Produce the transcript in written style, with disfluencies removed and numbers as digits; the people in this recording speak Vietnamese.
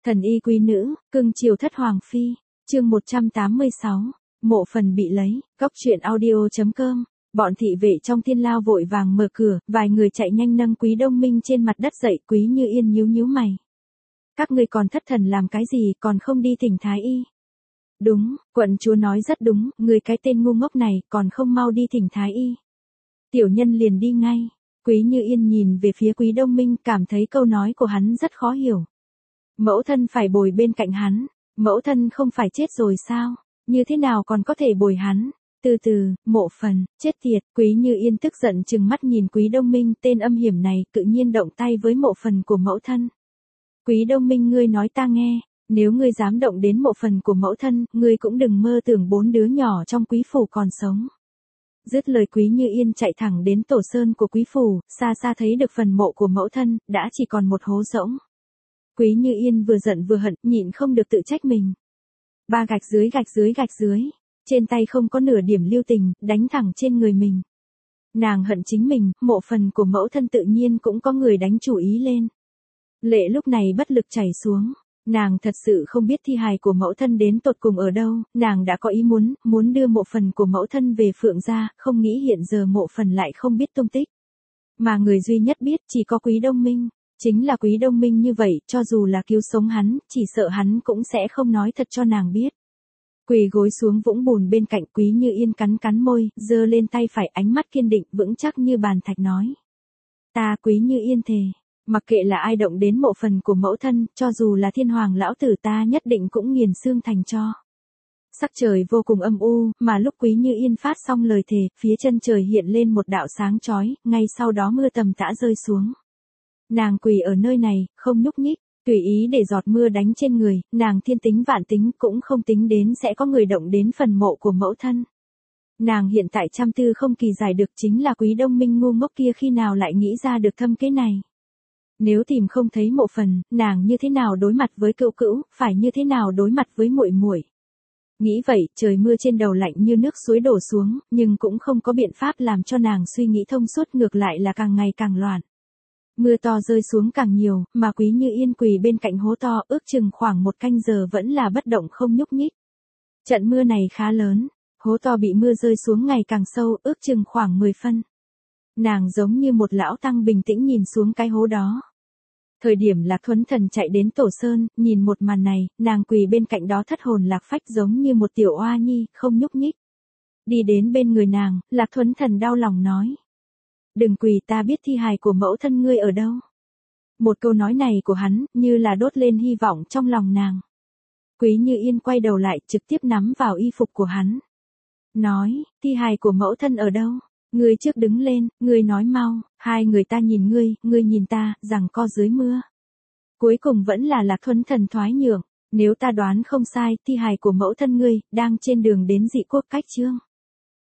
Thần y quý nữ, cưng chiều thất hoàng phi, chương 186, mộ phần bị lấy, góc truyện audio.com. Bọn thị vệ trong thiên lao vội vàng mở cửa, vài người chạy nhanh nâng Quý Đông Minh trên mặt đất dậy. Quý Như Yên nhíu nhíu mày. Các ngươi còn thất thần làm cái gì, còn không đi thỉnh thái y? Đúng, quận chúa nói rất đúng, người cái tên ngu ngốc này còn không mau đi thỉnh thái y. Tiểu nhân liền đi ngay. Quý Như Yên nhìn về phía Quý Đông Minh, cảm thấy câu nói của hắn rất khó hiểu. Mẫu thân phải bồi bên cạnh hắn, mẫu thân không phải chết rồi sao, như thế nào còn có thể bồi hắn? Từ từ, mộ phần, chết tiệt. Quý Như Yên tức giận trừng mắt nhìn Quý Đông Minh, tên âm hiểm này tự nhiên động tay với mộ phần của mẫu thân. Quý Đông Minh, ngươi nói ta nghe, nếu ngươi dám động đến mộ phần của mẫu thân, ngươi cũng đừng mơ tưởng 4 đứa nhỏ trong quý phủ còn sống. Dứt lời, Quý Như Yên chạy thẳng đến tổ sơn của quý phủ, xa xa thấy được phần mộ của mẫu thân, đã chỉ còn một hố rỗng. Quý Như Yên vừa giận vừa hận, nhịn không được tự trách mình. Ba gạch dưới gạch dưới gạch dưới, trên tay không có nửa điểm lưu tình, đánh thẳng trên người mình. Nàng hận chính mình, mộ phần của mẫu thân tự nhiên cũng có người đánh chủ ý lên. Lệ lúc này bất lực chảy xuống. Nàng thật sự không biết thi hài của mẫu thân đến tột cùng ở đâu, nàng đã có ý muốn đưa mộ phần của mẫu thân về Phượng gia, không nghĩ hiện giờ mộ phần lại không biết tung tích. Mà người duy nhất biết chỉ có Quý Đông Minh, chính là Quý Đông Minh như vậy, cho dù là cứu sống hắn, chỉ sợ hắn cũng sẽ không nói thật cho nàng biết. Quỳ gối xuống vũng bùn bên cạnh, Quý Như Yên cắn cắn môi, giơ lên tay phải, ánh mắt kiên định, vững chắc như bàn thạch nói. Ta Quý Như Yên thề. Mặc kệ là ai động đến mộ phần của mẫu thân, cho dù là thiên hoàng lão tử ta nhất định cũng nghiền xương thành tro. Sắc trời vô cùng âm u, mà lúc Quý Như Yên phát xong lời thề, phía chân trời hiện lên một đạo sáng chói, ngay sau đó mưa tầm tã rơi xuống. Nàng quỳ ở nơi này, không nhúc nhích, tùy ý để giọt mưa đánh trên người, nàng thiên tính vạn tính cũng không tính đến sẽ có người động đến phần mộ của mẫu thân. Nàng hiện tại trăm tư không kỳ giải được, chính là Quý Đông Minh ngu ngốc kia khi nào lại nghĩ ra được thâm kế này. Nếu tìm không thấy mộ phần, nàng như thế nào đối mặt với cữu cữu, phải như thế nào đối mặt với muội muội. Nghĩ vậy, trời mưa trên đầu lạnh như nước suối đổ xuống, nhưng cũng không có biện pháp làm cho nàng suy nghĩ thông suốt, ngược lại là càng ngày càng loạn. Mưa to rơi xuống càng nhiều, mà Quý Như Yên quỳ bên cạnh hố to, ước chừng khoảng 1 canh giờ vẫn là bất động không nhúc nhích. Trận mưa này khá lớn, hố to bị mưa rơi xuống ngày càng sâu, ước chừng khoảng 10 phân. Nàng giống như một lão tăng bình tĩnh nhìn xuống cái hố đó. Thời điểm Lạc Thuấn Thần chạy đến tổ sơn, nhìn một màn này, nàng quỳ bên cạnh đó thất hồn lạc phách giống như một tiểu oa nhi, không nhúc nhích. Đi đến bên người nàng, Lạc Thuấn Thần đau lòng nói. Đừng quỳ, ta biết thi hài của mẫu thân ngươi ở đâu. Một câu nói này của hắn, như là đốt lên hy vọng trong lòng nàng. Quý Như Yên quay đầu lại, trực tiếp nắm vào y phục của hắn. Nói, thi hài của mẫu thân ở đâu? Ngươi trước đứng lên, ngươi nói mau, hai người ta nhìn ngươi nhìn ta, giằng co dưới mưa. Cuối cùng vẫn là Lạc Thuấn Thần thoái nhượng, nếu ta đoán không sai, thi hài của mẫu thân ngươi, đang trên đường đến Dị Quốc Cách Chương.